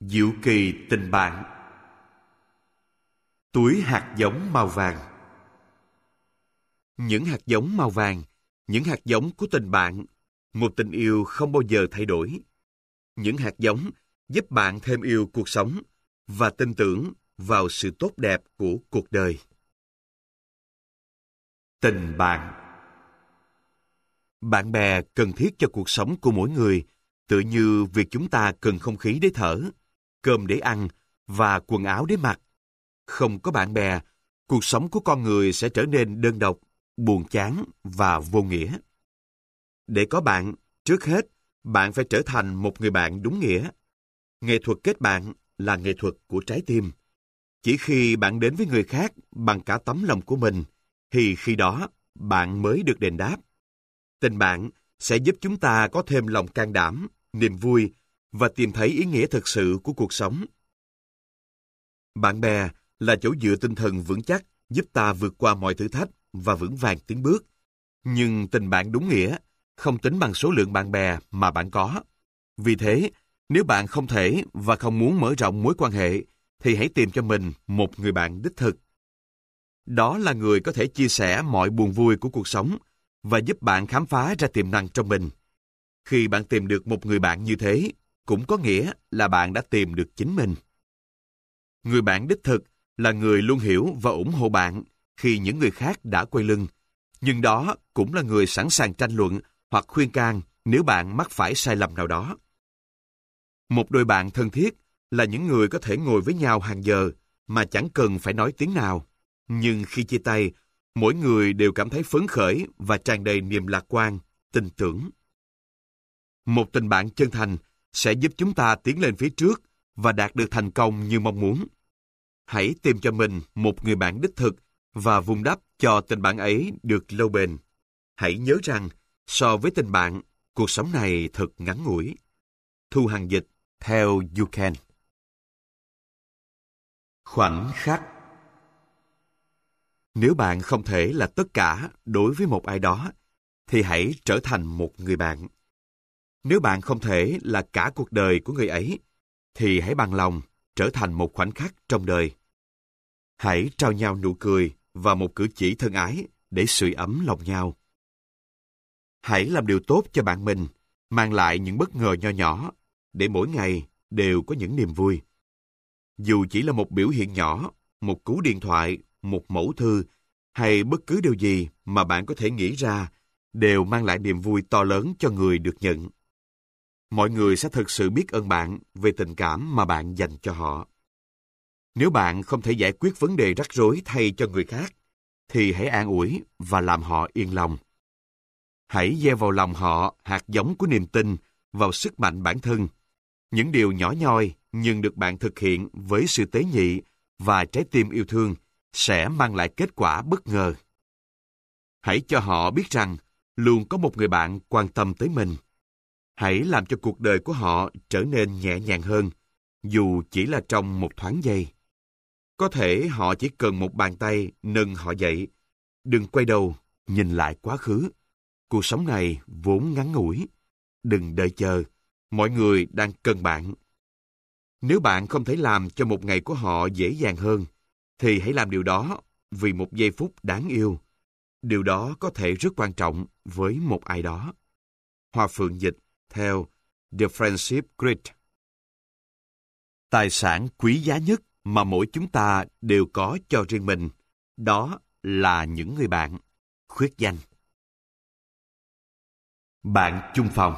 Diệu kỳ tình bạn. Túi hạt giống màu vàng. Những hạt giống màu vàng, những hạt giống của tình bạn, một tình yêu không bao giờ thay đổi. Những hạt giống giúp bạn thêm yêu cuộc sống và tin tưởng vào sự tốt đẹp của cuộc đời. Tình bạn. Bạn bè cần thiết cho cuộc sống của mỗi người, tựa như việc chúng ta cần không khí để thở, cơm để ăn và quần áo để mặc. Không có bạn bè, cuộc sống của con người sẽ trở nên đơn độc, buồn chán và vô nghĩa. Để có bạn, trước hết, bạn phải trở thành một người bạn đúng nghĩa. Nghệ thuật kết bạn là nghệ thuật của trái tim. Chỉ khi bạn đến với người khác bằng cả tấm lòng của mình, thì khi đó bạn mới được đền đáp. Tình bạn sẽ giúp chúng ta có thêm lòng can đảm, niềm vui và tìm thấy ý nghĩa thực sự của cuộc sống. Bạn bè là chỗ dựa tinh thần vững chắc giúp ta vượt qua mọi thử thách và vững vàng tiến bước. Nhưng tình bạn đúng nghĩa không tính bằng số lượng bạn bè mà bạn có. Vì thế, nếu bạn không thể và không muốn mở rộng mối quan hệ, thì hãy tìm cho mình một người bạn đích thực. Đó là người có thể chia sẻ mọi buồn vui của cuộc sống và giúp bạn khám phá ra tiềm năng trong mình. Khi bạn tìm được một người bạn như thế, cũng có nghĩa là bạn đã tìm được chính mình. Người bạn đích thực là người luôn hiểu và ủng hộ bạn khi những người khác đã quay lưng, nhưng đó cũng là người sẵn sàng tranh luận hoặc khuyên can nếu bạn mắc phải sai lầm nào đó. Một đôi bạn thân thiết là những người có thể ngồi với nhau hàng giờ mà chẳng cần phải nói tiếng nào, nhưng khi chia tay, mỗi người đều cảm thấy phấn khởi và tràn đầy niềm lạc quan, tin tưởng. Một tình bạn chân thành sẽ giúp chúng ta tiến lên phía trước và đạt được thành công như mong muốn. Hãy tìm cho mình một người bạn đích thực và vun đắp cho tình bạn ấy được lâu bền. Hãy nhớ rằng, so với tình bạn, cuộc sống này thật ngắn ngủi. Thu Hằng dịch theo You Can. Khoảnh khắc. Nếu bạn không thể là tất cả đối với một ai đó, thì hãy trở thành một người bạn. Nếu bạn không thể là cả cuộc đời của người ấy, thì hãy bằng lòng trở thành một khoảnh khắc trong đời. Hãy trao nhau nụ cười và một cử chỉ thân ái để sưởi ấm lòng nhau. Hãy làm điều tốt cho bạn mình, mang lại những bất ngờ nho nhỏ, để mỗi ngày đều có những niềm vui. Dù chỉ là một biểu hiện nhỏ, một cú điện thoại, một mẫu thư, hay bất cứ điều gì mà bạn có thể nghĩ ra, đều mang lại niềm vui to lớn cho người được nhận. Mọi người sẽ thực sự biết ơn bạn về tình cảm mà bạn dành cho họ. Nếu bạn không thể giải quyết vấn đề rắc rối thay cho người khác, thì hãy an ủi và làm họ yên lòng. Hãy gieo vào lòng họ hạt giống của niềm tin vào sức mạnh bản thân. Những điều nhỏ nhoi nhưng được bạn thực hiện với sự tế nhị và trái tim yêu thương sẽ mang lại kết quả bất ngờ. Hãy cho họ biết rằng luôn có một người bạn quan tâm tới mình. Hãy làm cho cuộc đời của họ trở nên nhẹ nhàng hơn, dù chỉ là trong một thoáng giây. Có thể họ chỉ cần một bàn tay nâng họ dậy. Đừng quay đầu, nhìn lại quá khứ. Cuộc sống này vốn ngắn ngủi. Đừng đợi chờ, mọi người đang cần bạn. Nếu bạn không thể làm cho một ngày của họ dễ dàng hơn, thì hãy làm điều đó vì một giây phút đáng yêu. Điều đó có thể rất quan trọng với một ai đó. Hoa Phượng dịch theo The Friendship Grid. Tài sản quý giá nhất mà mỗi chúng ta đều có cho riêng mình, đó là những người bạn. Khuyết danh. Bạn chung phòng.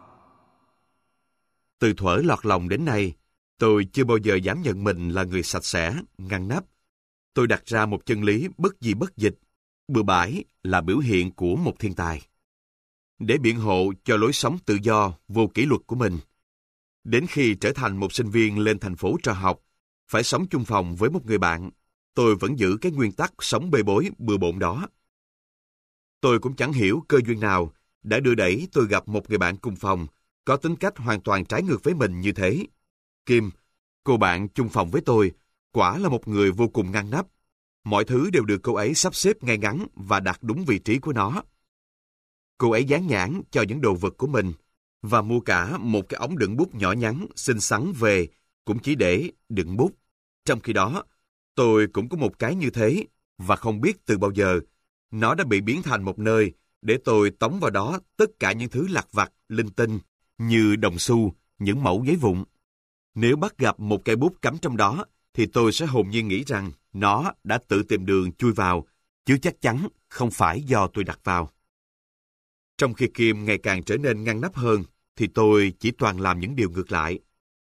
Từ thuở lọt lòng đến nay, tôi chưa bao giờ dám nhận mình là người sạch sẽ, ngăn nắp. Tôi đặt ra một chân lý bất di bất dịch: bừa bãi là biểu hiện của một thiên tài. Để biện hộ cho lối sống tự do, vô kỷ luật của mình, đến khi trở thành một sinh viên lên thành phố trọ học, phải sống chung phòng với một người bạn, tôi vẫn giữ cái nguyên tắc sống bê bối bừa bộn đó. Tôi cũng chẳng hiểu cơ duyên nào đã đưa đẩy tôi gặp một người bạn cùng phòng có tính cách hoàn toàn trái ngược với mình như thế. Kim, cô bạn chung phòng với tôi, quả là một người vô cùng ngăn nắp. Mọi thứ đều được cô ấy sắp xếp ngay ngắn và đặt đúng vị trí của nó. Cô ấy dán nhãn cho những đồ vật của mình và mua cả một cái ống đựng bút nhỏ nhắn, xinh xắn về cũng chỉ để đựng bút. Trong khi đó, tôi cũng có một cái như thế, và không biết từ bao giờ, nó đã bị biến thành một nơi để tôi tống vào đó tất cả những thứ lặt vặt, linh tinh, như đồng xu, những mẩu giấy vụn. Nếu bắt gặp một cây bút cắm trong đó, thì tôi sẽ hồn nhiên nghĩ rằng nó đã tự tìm đường chui vào, chứ chắc chắn không phải do tôi đặt vào. Trong khi Kim ngày càng trở nên ngăn nắp hơn, thì tôi chỉ toàn làm những điều ngược lại.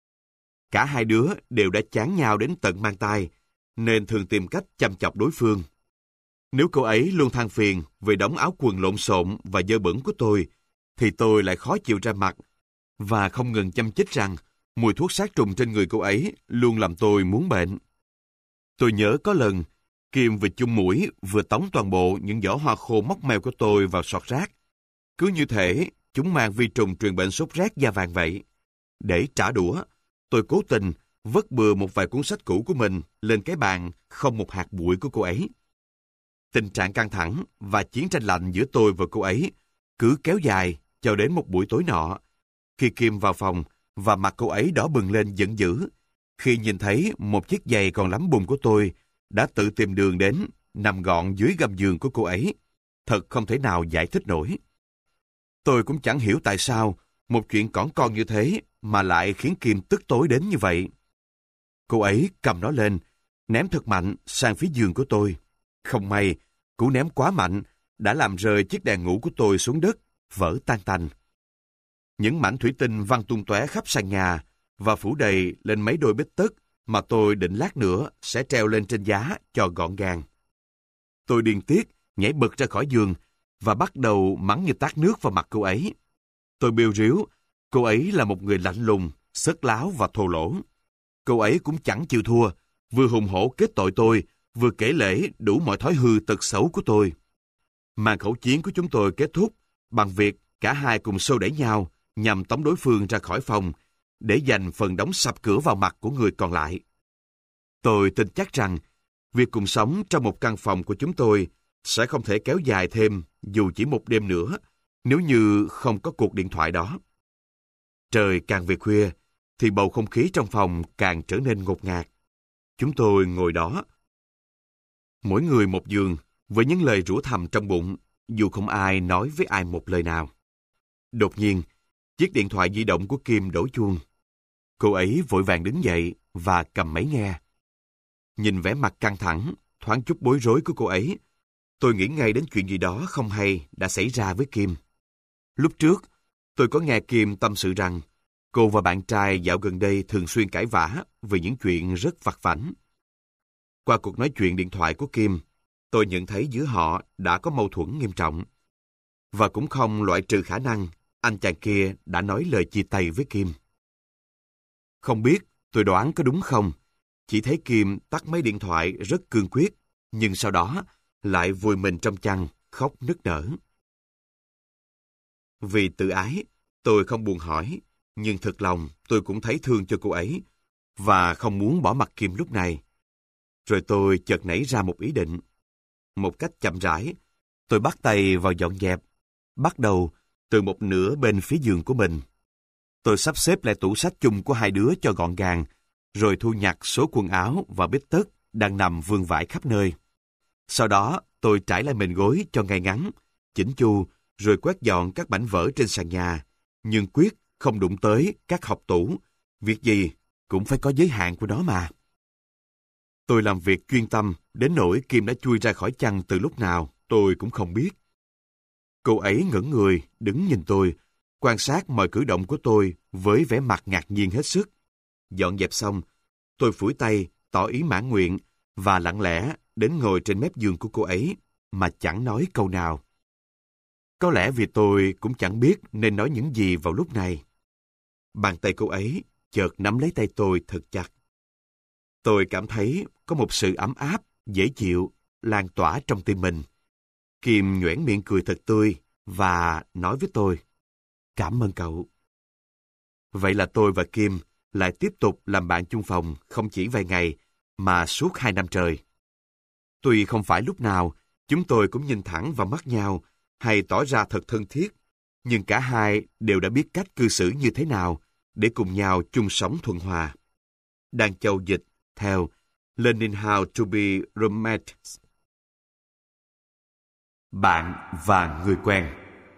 Cả hai đứa đều đã chán nhau đến tận mang tai, nên thường tìm cách chăm chọc đối phương. Nếu cô ấy luôn than phiền về đống áo quần lộn xộn và dơ bẩn của tôi, thì tôi lại khó chịu ra mặt, và không ngừng châm chích rằng mùi thuốc sát trùng trên người cô ấy luôn làm tôi muốn bệnh. Tôi nhớ có lần, Kim vừa chung mũi vừa tống toàn bộ những giỏ hoa khô móc mèo của tôi vào sọt rác. Cứ như thể chúng mang vi trùng truyền bệnh sốt rét da vàng vậy. Để trả đũa, tôi cố tình vứt bừa một vài cuốn sách cũ của mình lên cái bàn không một hạt bụi của cô ấy. Tình trạng căng thẳng và chiến tranh lạnh giữa tôi và cô ấy cứ kéo dài cho đến một buổi tối nọ, khi Kim vào phòng và mặt cô ấy đỏ bừng lên giận dữ, khi nhìn thấy một chiếc giày còn lắm bùn của tôi đã tự tìm đường đến, nằm gọn dưới gầm giường của cô ấy. Thật không thể nào giải thích nổi. Tôi cũng chẳng hiểu tại sao một chuyện cỏn con như thế mà lại khiến Kim tức tối đến như vậy. Cô ấy cầm nó lên, ném thật mạnh sang phía giường của tôi. Không may, cú ném quá mạnh đã làm rơi chiếc đèn ngủ của tôi xuống đất, vỡ tan tành. Những mảnh thủy tinh văng tung tóe khắp sàn nhà và phủ đầy lên mấy đôi bít tất mà tôi định lát nữa sẽ treo lên trên giá cho gọn gàng. Tôi điên tiết nhảy bật ra khỏi giường và bắt đầu mắng như tát nước vào mặt cô ấy. Tôi bêu riếu, cô ấy là một người lạnh lùng, xớt láo và thô lỗ. Cô ấy cũng chẳng chịu thua, vừa hùng hổ kết tội tôi, vừa kể lể đủ mọi thói hư tật xấu của tôi. Màn khẩu chiến của chúng tôi kết thúc bằng việc cả hai cùng xô đẩy nhau nhằm tống đối phương ra khỏi phòng để giành phần đóng sập cửa vào mặt của người còn lại. Tôi tin chắc rằng việc cùng sống trong một căn phòng của chúng tôi sẽ không thể kéo dài thêm dù chỉ một đêm nữa nếu như không có cuộc điện thoại đó. Trời càng về khuya thì bầu không khí trong phòng càng trở nên ngột ngạt. Chúng tôi ngồi đó, mỗi người một giường, với những lời rủa thầm trong bụng, dù không ai nói với ai một lời nào. Đột nhiên, chiếc điện thoại di động của Kim đổ chuông. Cô ấy vội vàng đứng dậy và cầm máy nghe. Nhìn vẻ mặt căng thẳng, thoáng chút bối rối của cô ấy, tôi nghĩ ngay đến chuyện gì đó không hay đã xảy ra với Kim. Lúc trước, tôi có nghe Kim tâm sự rằng cô và bạn trai dạo gần đây thường xuyên cãi vã về những chuyện rất vặt vãnh. Qua cuộc nói chuyện điện thoại của Kim, tôi nhận thấy giữa họ đã có mâu thuẫn nghiêm trọng. Và cũng không loại trừ khả năng anh chàng kia đã nói lời chia tay với Kim. Không biết tôi đoán có đúng không, chỉ thấy Kim tắt máy điện thoại rất cương quyết, nhưng sau đó lại vùi mình trong chăn, khóc nức nở. Vì tự ái, tôi không buồn hỏi, nhưng thực lòng tôi cũng thấy thương cho cô ấy, và không muốn bỏ mặc Kim lúc này. Rồi tôi chợt nảy ra một ý định. Một cách chậm rãi, tôi bắt tay vào dọn dẹp, bắt đầu từ một nửa bên phía giường của mình. Tôi sắp xếp lại tủ sách chung của hai đứa cho gọn gàng, rồi thu nhặt số quần áo và bít tất đang nằm vương vãi khắp nơi. Sau đó, tôi trải lại mền gối cho ngay ngắn, chỉnh chu, rồi quét dọn các mảnh vỡ trên sàn nhà, nhưng quyết không đụng tới các hộc tủ. Việc gì cũng phải có giới hạn của nó mà. Tôi làm việc chuyên tâm, đến nỗi Kim đã chui ra khỏi chăn từ lúc nào, tôi cũng không biết. Cô ấy ngẩng người, đứng nhìn tôi, quan sát mọi cử động của tôi với vẻ mặt ngạc nhiên hết sức. Dọn dẹp xong, tôi phủi tay, tỏ ý mãn nguyện, và lặng lẽ đến ngồi trên mép giường của cô ấy, mà chẳng nói câu nào. Có lẽ vì tôi cũng chẳng biết nên nói những gì vào lúc này. Bàn tay cô ấy chợt nắm lấy tay tôi thật chặt. Tôi cảm thấy có một sự ấm áp, dễ chịu, lan tỏa trong tim mình. Kim nhoẻn miệng cười thật tươi và nói với tôi, cảm ơn cậu. Vậy là tôi và Kim lại tiếp tục làm bạn chung phòng không chỉ vài ngày, mà suốt 2 năm trời. Tuy không phải lúc nào chúng tôi cũng nhìn thẳng vào mắt nhau hay tỏ ra thật thân thiết, nhưng cả hai đều đã biết cách cư xử như thế nào để cùng nhau chung sống thuận hòa. Đan Châu dịch theo Learning How to be Romantic. Bạn và người quen.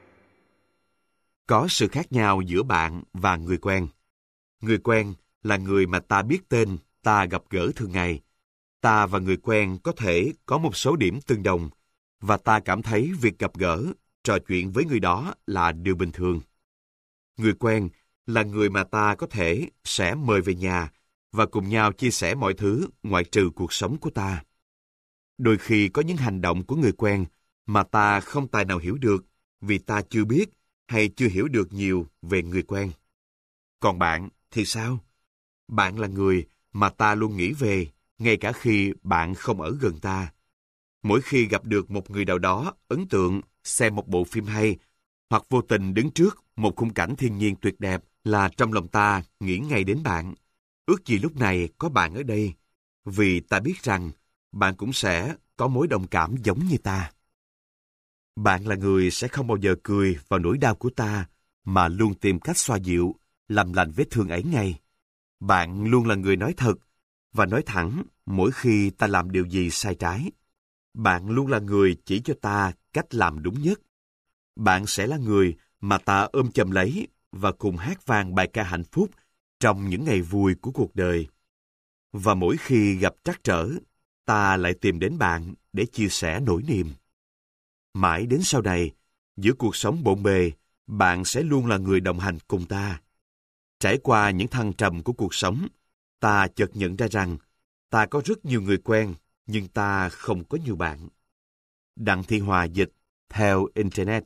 Có sự khác nhau giữa bạn và người quen. Người quen là người mà ta biết tên, ta gặp gỡ thường ngày. Ta và người quen có thể có một số điểm tương đồng, và ta cảm thấy việc gặp gỡ, trò chuyện với người đó là điều bình thường. Người quen là người mà ta có thể sẽ mời về nhà và cùng nhau chia sẻ mọi thứ ngoại trừ cuộc sống của ta. Đôi khi có những hành động của người quen mà ta không tài nào hiểu được vì ta chưa biết hay chưa hiểu được nhiều về người quen. Còn bạn thì sao? Bạn là người mà ta luôn nghĩ về, ngay cả khi bạn không ở gần ta. Mỗi khi gặp được một người nào đó ấn tượng, xem một bộ phim hay, hoặc vô tình đứng trước một khung cảnh thiên nhiên tuyệt đẹp, là trong lòng ta nghĩ ngay đến bạn. Ước gì lúc này có bạn ở đây, vì ta biết rằng bạn cũng sẽ có mối đồng cảm giống như ta. Bạn là người sẽ không bao giờ cười vào nỗi đau của ta, mà luôn tìm cách xoa dịu, làm lành vết thương ấy ngay. Bạn luôn là người nói thật và nói thẳng mỗi khi ta làm điều gì sai trái. Bạn luôn là người chỉ cho ta cách làm đúng nhất. Bạn sẽ là người mà ta ôm chầm lấy và cùng hát vang bài ca hạnh phúc trong những ngày vui của cuộc đời. Và mỗi khi gặp trắc trở, ta lại tìm đến bạn để chia sẻ nỗi niềm. Mãi đến sau này, giữa cuộc sống bộn bề, bạn sẽ luôn là người đồng hành cùng ta. Trải qua những thăng trầm của cuộc sống, ta chợt nhận ra rằng ta có rất nhiều người quen, nhưng ta không có nhiều bạn. Đặng Thị Hòa dịch theo Internet.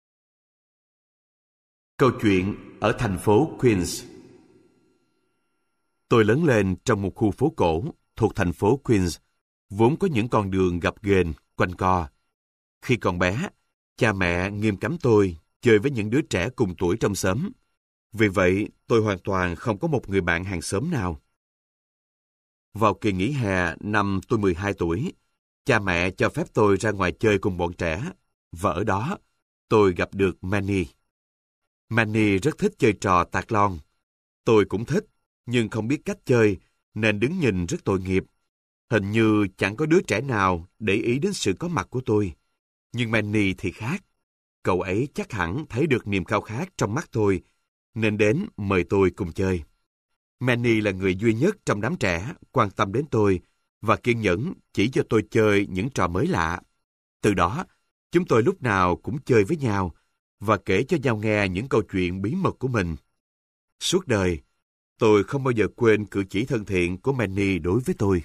Câu chuyện ở thành phố Queens. Tôi lớn lên trong một khu phố cổ thuộc thành phố Queens, vốn có những con đường gập ghềnh, quanh co. Khi còn bé, cha mẹ nghiêm cấm tôi chơi với những đứa trẻ cùng tuổi trong xóm. Vì vậy, tôi hoàn toàn không có một người bạn hàng xóm nào. Vào kỳ nghỉ hè năm tôi 12 tuổi, cha mẹ cho phép tôi ra ngoài chơi cùng bọn trẻ, và ở đó, tôi gặp được Manny. Manny rất thích chơi trò tạc lon. Tôi cũng thích, nhưng không biết cách chơi, nên đứng nhìn rất tội nghiệp. Hình như chẳng có đứa trẻ nào để ý đến sự có mặt của tôi. Nhưng Manny thì khác. Cậu ấy chắc hẳn thấy được niềm khao khát trong mắt tôi, nên đến mời tôi cùng chơi. Manny là người duy nhất trong đám trẻ quan tâm đến tôi và kiên nhẫn chỉ cho tôi chơi những trò mới lạ. Từ đó, chúng tôi lúc nào cũng chơi với nhau và kể cho nhau nghe những câu chuyện bí mật của mình. Suốt đời, tôi không bao giờ quên cử chỉ thân thiện của Manny đối với tôi.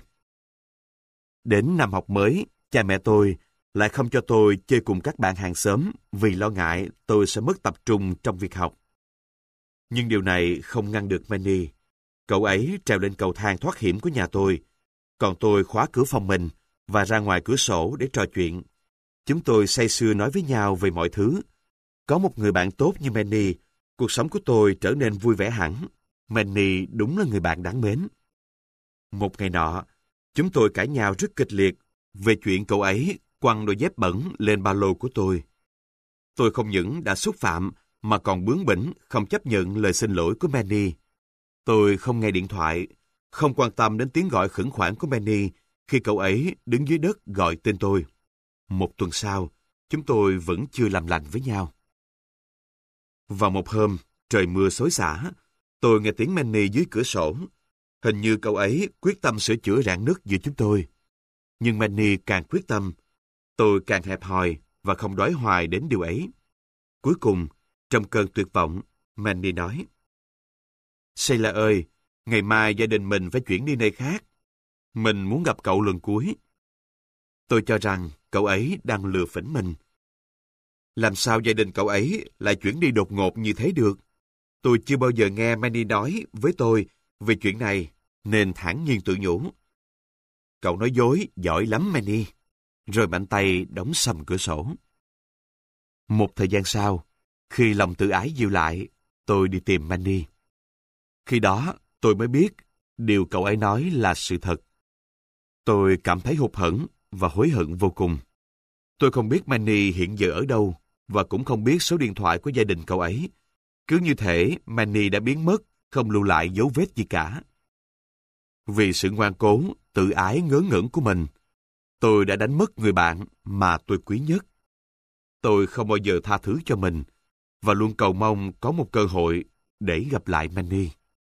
Đến năm học mới, cha mẹ tôi lại không cho tôi chơi cùng các bạn hàng xóm vì lo ngại tôi sẽ mất tập trung trong việc học. Nhưng điều này không ngăn được Manny. Cậu ấy trèo lên cầu thang thoát hiểm của nhà tôi, còn tôi khóa cửa phòng mình và ra ngoài cửa sổ để trò chuyện. Chúng tôi say sưa nói với nhau về mọi thứ. Có một người bạn tốt như Manny, cuộc sống của tôi trở nên vui vẻ hẳn. Manny đúng là người bạn đáng mến. Một ngày nọ, chúng tôi cãi nhau rất kịch liệt về chuyện cậu ấy quăng đôi dép bẩn lên ba lô của tôi. Tôi không những đã xúc phạm mà còn bướng bỉnh không chấp nhận lời xin lỗi của Manny. Tôi không nghe điện thoại, không quan tâm đến tiếng gọi khẩn khoản của Manny khi cậu ấy đứng dưới đất gọi tên tôi. Một tuần sau, chúng tôi vẫn chưa làm lành với nhau. Vào một hôm, trời mưa xối xả, tôi nghe tiếng Manny dưới cửa sổ. Hình như cậu ấy quyết tâm sửa chữa rạn nứt giữa chúng tôi. Nhưng Manny càng quyết tâm, tôi càng hẹp hòi và không đói hoài đến điều ấy. Cuối cùng, trong cơn tuyệt vọng, Manny nói: "Sheila ơi, ngày mai gia đình mình phải chuyển đi nơi khác. Mình muốn gặp cậu lần cuối." Tôi cho rằng cậu ấy đang lừa phỉnh mình. Làm sao gia đình cậu ấy lại chuyển đi đột ngột như thế được? Tôi chưa bao giờ nghe Manny nói với tôi về chuyện này, nên thản nhiên tự nhủ: "Cậu nói dối giỏi lắm Manny." Rồi mạnh tay đóng sầm cửa sổ. Một thời gian sau, khi lòng tự ái dịu lại, tôi đi tìm Manny. Khi đó, tôi mới biết điều cậu ấy nói là sự thật. Tôi cảm thấy hụt hẫng và hối hận vô cùng. Tôi không biết Manny hiện giờ ở đâu và cũng không biết số điện thoại của gia đình cậu ấy. Cứ như thể Manny đã biến mất, không lưu lại dấu vết gì cả. Vì sự ngoan cố, tự ái ngớ ngẩn của mình, tôi đã đánh mất người bạn mà tôi quý nhất. Tôi không bao giờ tha thứ cho mình và luôn cầu mong có một cơ hội để gặp lại Manny.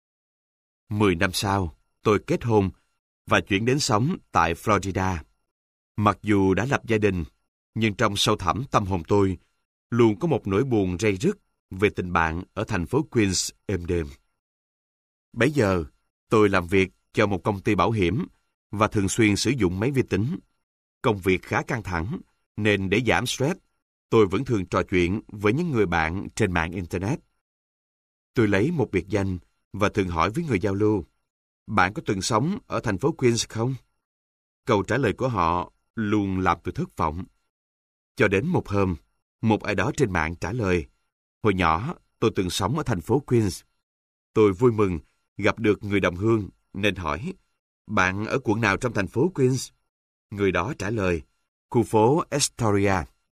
10 năm sau, tôi kết hôn và chuyển đến sống tại Florida. Mặc dù đã lập gia đình, nhưng trong sâu thẳm tâm hồn tôi luôn có một nỗi buồn ray rứt về tình bạn ở thành phố Queens êm đềm. Bấy giờ, tôi làm việc cho một công ty bảo hiểm và thường xuyên sử dụng máy vi tính. Công việc khá căng thẳng, nên để giảm stress, tôi vẫn thường trò chuyện với những người bạn trên mạng Internet. Tôi lấy một biệt danh và thường hỏi với người giao lưu, bạn có từng sống ở thành phố Queens không? Câu trả lời của họ luôn làm tôi thất vọng. Cho đến một hôm, một ai đó trên mạng trả lời, hồi nhỏ tôi từng sống ở thành phố Queens. Tôi vui mừng gặp được người đồng hương nên hỏi, bạn ở quận nào trong thành phố Queens? Người đó trả lời, khu phố Astoria.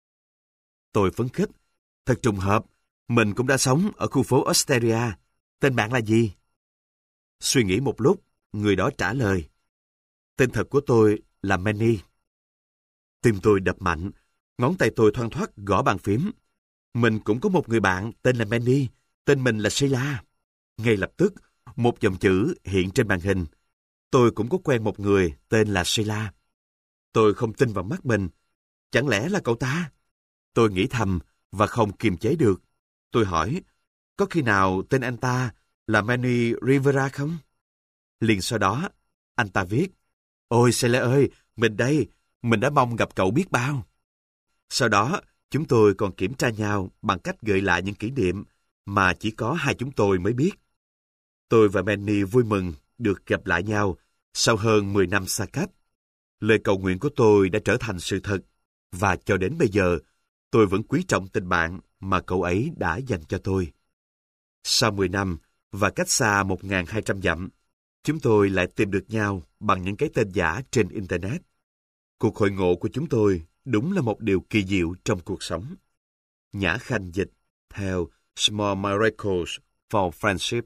Tôi phấn khích, thật trùng hợp, mình cũng đã sống ở khu phố Astoria. Tên bạn là gì? Suy nghĩ một lúc, người đó trả lời, tên thật của tôi là Manny. Tim tôi đập mạnh, ngón tay tôi thoăn thoắt gõ bàn phím. Mình cũng có một người bạn tên là Manny, tên mình là Sheila. Ngay lập tức, một dòng chữ hiện trên màn hình. Tôi cũng có quen một người tên là Sheila. Tôi không tin vào mắt mình. Chẳng lẽ là cậu ta? Tôi nghĩ thầm và không kiềm chế được. Tôi hỏi, có khi nào tên anh ta là Manny Rivera không? Liền sau đó, anh ta viết, ôi Sheila ơi, mình đây, mình đã mong gặp cậu biết bao. Sau đó, chúng tôi còn kiểm tra nhau bằng cách gợi lại những kỷ niệm mà chỉ có hai chúng tôi mới biết. Tôi và Manny vui mừng được gặp lại nhau sau hơn 10 năm xa cách. Lời cầu nguyện của tôi đã trở thành sự thật, và cho đến bây giờ, tôi vẫn quý trọng tình bạn mà cậu ấy đã dành cho tôi. Sau 10 năm và cách xa 1.200 dặm, chúng tôi lại tìm được nhau bằng những cái tên giả trên Internet. Cuộc hội ngộ của chúng tôi đúng là một điều kỳ diệu trong cuộc sống. Nhã Khanh dịch theo Small Miracles for Friendship.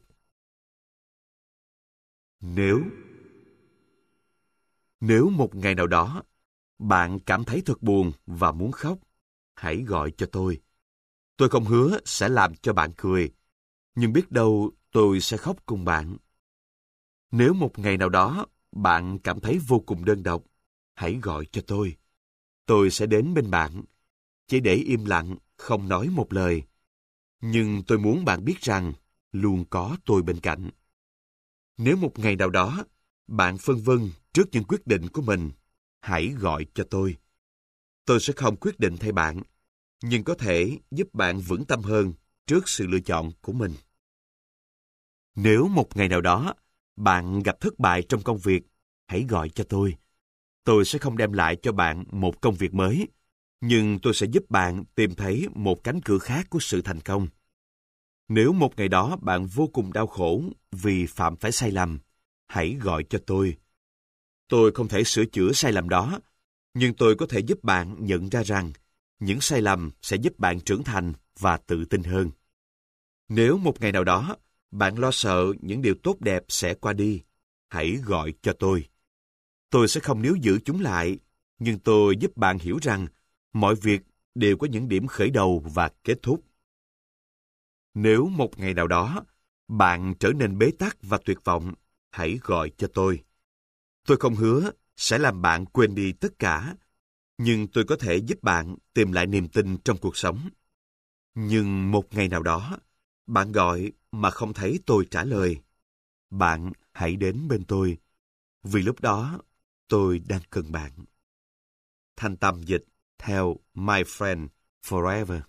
Nếu một ngày nào đó bạn cảm thấy thật buồn và muốn khóc, hãy gọi cho tôi. Tôi không hứa sẽ làm cho bạn cười, nhưng biết đâu tôi sẽ khóc cùng bạn. Nếu một ngày nào đó bạn cảm thấy vô cùng đơn độc, hãy gọi cho tôi. Tôi sẽ đến bên bạn, chỉ để im lặng, không nói một lời. Nhưng tôi muốn bạn biết rằng luôn có tôi bên cạnh. Nếu một ngày nào đó bạn phân vân trước những quyết định của mình, hãy gọi cho tôi. Tôi sẽ không quyết định thay bạn, nhưng có thể giúp bạn vững tâm hơn trước sự lựa chọn của mình. Nếu một ngày nào đó bạn gặp thất bại trong công việc, hãy gọi cho tôi. Tôi sẽ không đem lại cho bạn một công việc mới, nhưng tôi sẽ giúp bạn tìm thấy một cánh cửa khác của sự thành công. Nếu một ngày đó bạn vô cùng đau khổ vì phạm phải sai lầm, hãy gọi cho tôi. Tôi không thể sửa chữa sai lầm đó, nhưng tôi có thể giúp bạn nhận ra rằng những sai lầm sẽ giúp bạn trưởng thành và tự tin hơn. Nếu một ngày nào đó bạn lo sợ những điều tốt đẹp sẽ qua đi, hãy gọi cho tôi. Tôi sẽ không níu giữ chúng lại, nhưng tôi giúp bạn hiểu rằng mọi việc đều có những điểm khởi đầu và kết thúc. Nếu một ngày nào đó bạn trở nên bế tắc và tuyệt vọng, hãy gọi cho tôi. Tôi không hứa sẽ làm bạn quên đi tất cả, nhưng tôi có thể giúp bạn tìm lại niềm tin trong cuộc sống. Nhưng một ngày nào đó, bạn gọi mà không thấy tôi trả lời. Bạn hãy đến bên tôi, vì lúc đó tôi đang cần bạn. Thanh Tâm dịch theo My Friend Forever.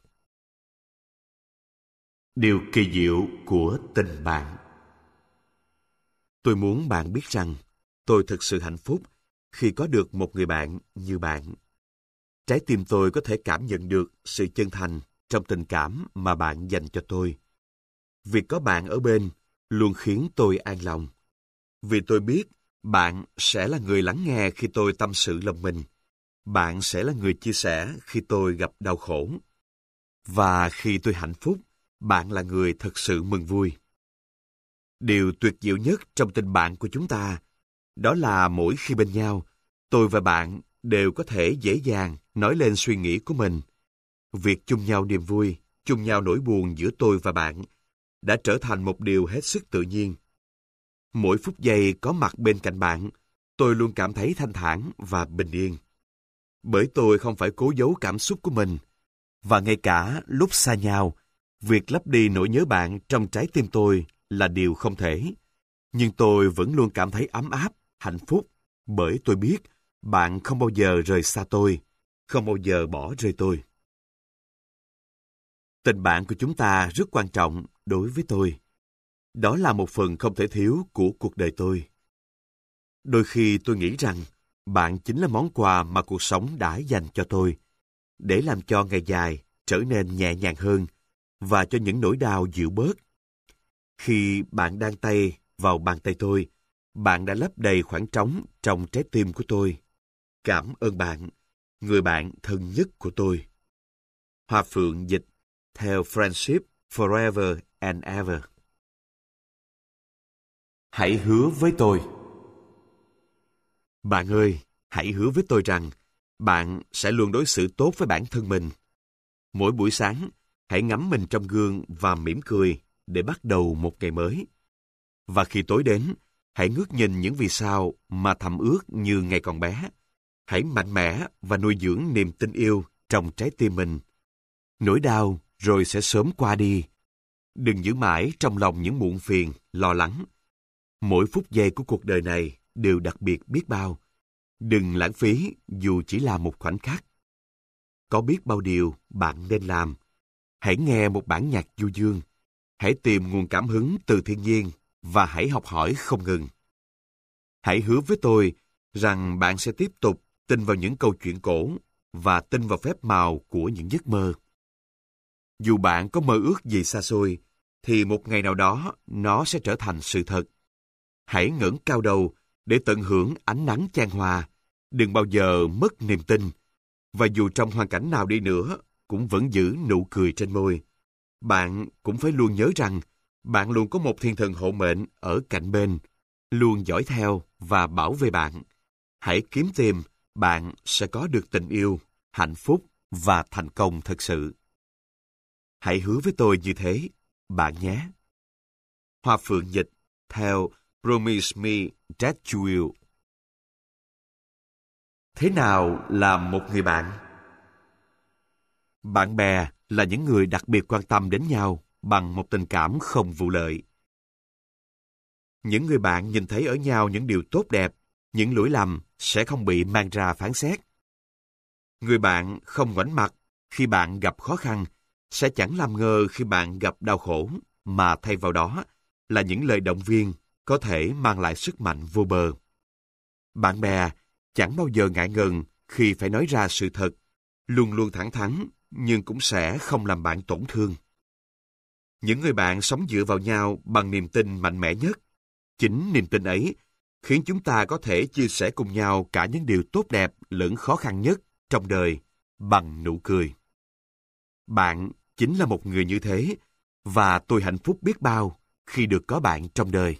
Điều kỳ diệu của tình bạn. Tôi muốn bạn biết rằng tôi thực sự hạnh phúc khi có được một người bạn như bạn. Trái tim tôi có thể cảm nhận được sự chân thành trong tình cảm mà bạn dành cho tôi. Việc có bạn ở bên luôn khiến tôi an lòng. Vì tôi biết bạn sẽ là người lắng nghe khi tôi tâm sự lòng mình. Bạn sẽ là người chia sẻ khi tôi gặp đau khổ. Và khi tôi hạnh phúc, bạn là người thật sự mừng vui. Điều tuyệt diệu nhất trong tình bạn của chúng ta Đó là mỗi khi bên nhau, tôi và bạn đều có thể dễ dàng nói lên suy nghĩ của mình. Việc chung nhau niềm vui, chung nhau nỗi buồn giữa tôi và bạn đã trở thành một điều hết sức tự nhiên. Mỗi phút giây có mặt bên cạnh bạn, tôi luôn cảm thấy thanh thản và bình yên. Bởi tôi không phải cố giấu cảm xúc của mình, và ngay cả lúc xa nhau, việc lấp đi nỗi nhớ bạn trong trái tim tôi là điều không thể. Nhưng tôi vẫn luôn cảm thấy ấm áp, hạnh phúc, bởi tôi biết bạn không bao giờ rời xa tôi, không bao giờ bỏ rơi tôi. Tình bạn của chúng ta rất quan trọng đối với tôi. Đó là một phần không thể thiếu của cuộc đời tôi. Đôi khi tôi nghĩ rằng bạn chính là món quà mà cuộc sống đã dành cho tôi, để làm cho ngày dài trở nên nhẹ nhàng hơn và cho những nỗi đau dịu bớt. Khi bạn đan tay vào bàn tay tôi, bạn đã lấp đầy khoảng trống trong trái tim của tôi. Cảm ơn bạn, người bạn thân nhất của tôi. Hoa Phượng dịch theo Friendship Forever and Ever. Hãy hứa với tôi. Bạn ơi, hãy hứa với tôi rằng bạn sẽ luôn đối xử tốt với bản thân mình. Mỗi buổi sáng, hãy ngắm mình trong gương và mỉm cười để bắt đầu một ngày mới. Và khi tối đến, hãy ngước nhìn những vì sao mà thầm ước như ngày còn bé. Hãy mạnh mẽ và nuôi dưỡng niềm tin yêu trong trái tim mình. Nỗi đau rồi sẽ sớm qua đi. Đừng giữ mãi trong lòng những muộn phiền, lo lắng. Mỗi phút giây của cuộc đời này đều đặc biệt biết bao. Đừng lãng phí dù chỉ là một khoảnh khắc. Có biết bao điều bạn nên làm. Hãy nghe một bản nhạc du dương. Hãy tìm nguồn cảm hứng từ thiên nhiên và hãy học hỏi không ngừng. Hãy hứa với tôi rằng bạn sẽ tiếp tục tin vào những câu chuyện cổ và tin vào phép màu của những giấc mơ. Dù bạn có mơ ước gì xa xôi, thì một ngày nào đó nó sẽ trở thành sự thật. Hãy ngẩng cao đầu để tận hưởng ánh nắng chan hòa. Đừng bao giờ mất niềm tin. Và dù trong hoàn cảnh nào đi nữa, cũng vẫn giữ nụ cười trên môi. Bạn cũng phải luôn nhớ rằng bạn luôn có một thiên thần hộ mệnh ở cạnh bên, luôn dõi theo và bảo vệ bạn. Hãy kiếm tìm, bạn sẽ có được tình yêu, hạnh phúc và thành công thật sự. Hãy hứa với tôi như thế, bạn nhé. Hoa Phượng dịch theo Promise Me That You Will. Thế nào là một người bạn? Bạn bè là những người đặc biệt quan tâm đến nhau bằng một tình cảm không vụ lợi. Những người bạn nhìn thấy ở nhau những điều tốt đẹp, những lỗi lầm sẽ không bị mang ra phán xét. Người bạn không ngoảnh mặt khi bạn gặp khó khăn, sẽ chẳng làm ngơ khi bạn gặp đau khổ, mà thay vào đó là những lời động viên có thể mang lại sức mạnh vô bờ. Bạn bè chẳng bao giờ ngại ngần khi phải nói ra sự thật, luôn luôn thẳng thắn, nhưng cũng sẽ không làm bạn tổn thương. Những người bạn sống dựa vào nhau bằng niềm tin mạnh mẽ nhất. Chính niềm tin ấy khiến chúng ta có thể chia sẻ cùng nhau cả những điều tốt đẹp lẫn khó khăn nhất trong đời bằng nụ cười. Bạn chính là một người như thế, và tôi hạnh phúc biết bao khi được có bạn trong đời.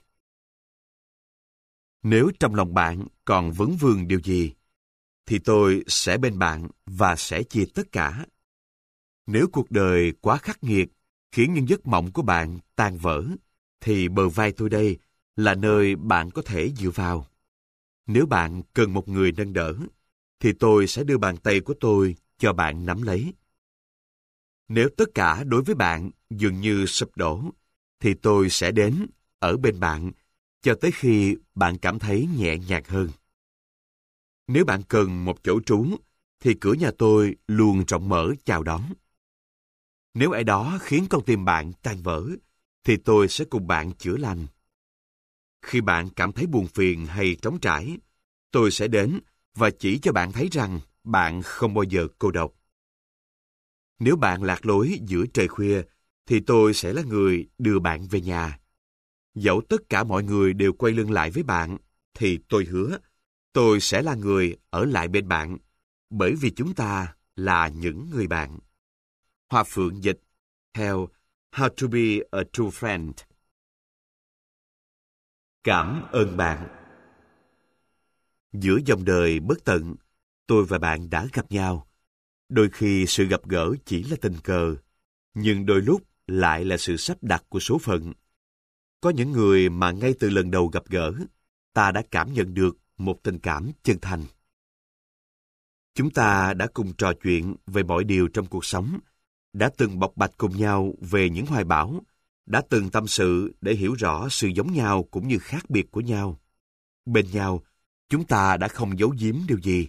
Nếu trong lòng bạn còn vấn vương điều gì, thì tôi sẽ bên bạn và sẽ chia tất cả. Nếu cuộc đời quá khắc nghiệt, khiến những giấc mộng của bạn tan vỡ, thì bờ vai tôi đây là nơi bạn có thể dựa vào. Nếu bạn cần một người nâng đỡ, thì tôi sẽ đưa bàn tay của tôi cho bạn nắm lấy. Nếu tất cả đối với bạn dường như sụp đổ, thì tôi sẽ đến ở bên bạn cho tới khi bạn cảm thấy nhẹ nhàng hơn. Nếu bạn cần một chỗ trú, thì cửa nhà tôi luôn rộng mở chào đón. Nếu ai đó khiến con tim bạn tan vỡ, thì tôi sẽ cùng bạn chữa lành. Khi bạn cảm thấy buồn phiền hay trống trải, tôi sẽ đến và chỉ cho bạn thấy rằng bạn không bao giờ cô độc. Nếu bạn lạc lối giữa trời khuya, thì tôi sẽ là người đưa bạn về nhà. Dẫu tất cả mọi người đều quay lưng lại với bạn, thì tôi hứa, tôi sẽ là người ở lại bên bạn, bởi vì chúng ta là những người bạn. Hoa Phượng dịch theo How to be a True Friend. Cảm ơn bạn. Giữa dòng đời bất tận, tôi và bạn đã gặp nhau. Đôi khi sự gặp gỡ chỉ là tình cờ, nhưng đôi lúc lại là sự sắp đặt của số phận. Có những người mà ngay từ lần đầu gặp gỡ, ta đã cảm nhận được một tình cảm chân thành. Chúng ta đã cùng trò chuyện về mọi điều trong cuộc sống, đã từng bộc bạch cùng nhau về những hoài bão, đã từng tâm sự để hiểu rõ sự giống nhau cũng như khác biệt của nhau. Bên nhau, chúng ta đã không giấu giếm điều gì.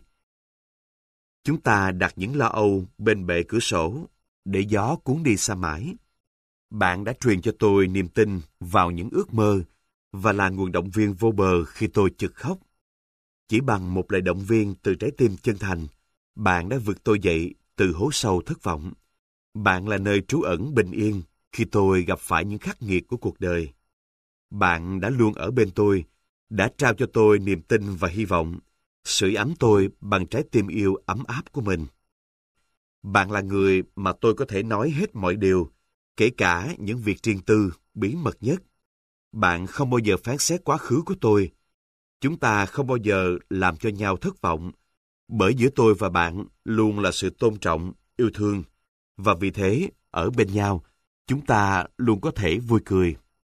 Chúng ta đặt những lo âu bên bệ cửa sổ, để gió cuốn đi xa mãi. Bạn đã truyền cho tôi niềm tin vào những ước mơ và là nguồn động viên vô bờ khi tôi chực khóc. Chỉ bằng một lời động viên từ trái tim chân thành, bạn đã vực tôi dậy từ hố sâu thất vọng. Bạn là nơi trú ẩn bình yên khi tôi gặp phải những khắc nghiệt của cuộc đời. Bạn đã luôn ở bên tôi, đã trao cho tôi niềm tin và hy vọng, sưởi ấm tôi bằng trái tim yêu ấm áp của mình. Bạn là người mà tôi có thể nói hết mọi điều, kể cả những việc riêng tư, bí mật nhất. Bạn không bao giờ phán xét quá khứ của tôi. Chúng ta không bao giờ làm cho nhau thất vọng, bởi giữa tôi và bạn luôn là sự tôn trọng, yêu thương. Và vì thế, ở bên nhau, chúng ta luôn có thể vui cười.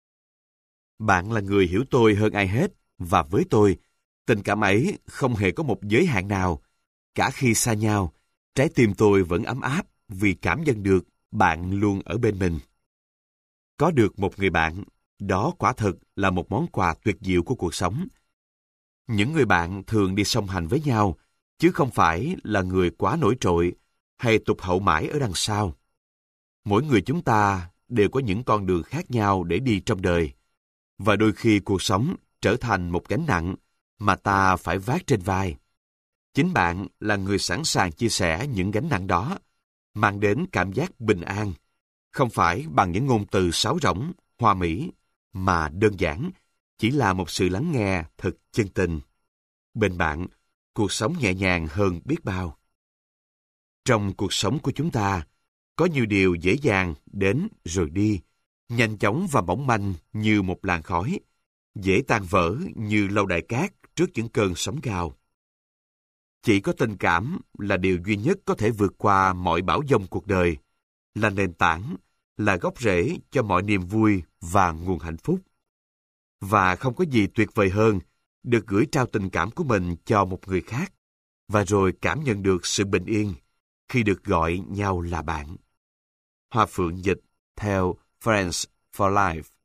Bạn là người hiểu tôi hơn ai hết, và với tôi, tình cảm ấy không hề có một giới hạn nào. Cả khi xa nhau, trái tim tôi vẫn ấm áp vì cảm nhận được bạn luôn ở bên mình. Có được một người bạn, đó quả thực là một món quà tuyệt diệu của cuộc sống. Những người bạn thường đi song hành với nhau, chứ không phải là người quá nổi trội hay tụt hậu mãi ở đằng sau. Mỗi người chúng ta đều có những con đường khác nhau để đi trong đời, và đôi khi cuộc sống trở thành một gánh nặng mà ta phải vác trên vai. Chính bạn là người sẵn sàng chia sẻ những gánh nặng đó, mang đến cảm giác bình an, không phải bằng những ngôn từ sáo rỗng, hoa mỹ, mà đơn giản, chỉ là một sự lắng nghe thật chân tình. Bên bạn, cuộc sống nhẹ nhàng hơn biết bao. Trong cuộc sống của chúng ta, có nhiều điều dễ dàng đến rồi đi, nhanh chóng và mỏng manh như một làn khói, dễ tan vỡ như lâu đài cát trước những cơn sóng cao. Chỉ có tình cảm là điều duy nhất có thể vượt qua mọi bão giông cuộc đời, là nền tảng, là gốc rễ cho mọi niềm vui và nguồn hạnh phúc. Và không có gì tuyệt vời hơn được gửi trao tình cảm của mình cho một người khác, và rồi cảm nhận được sự bình yên khi được gọi nhau là bạn. Hoa Phượng dịch theo Friends for Life.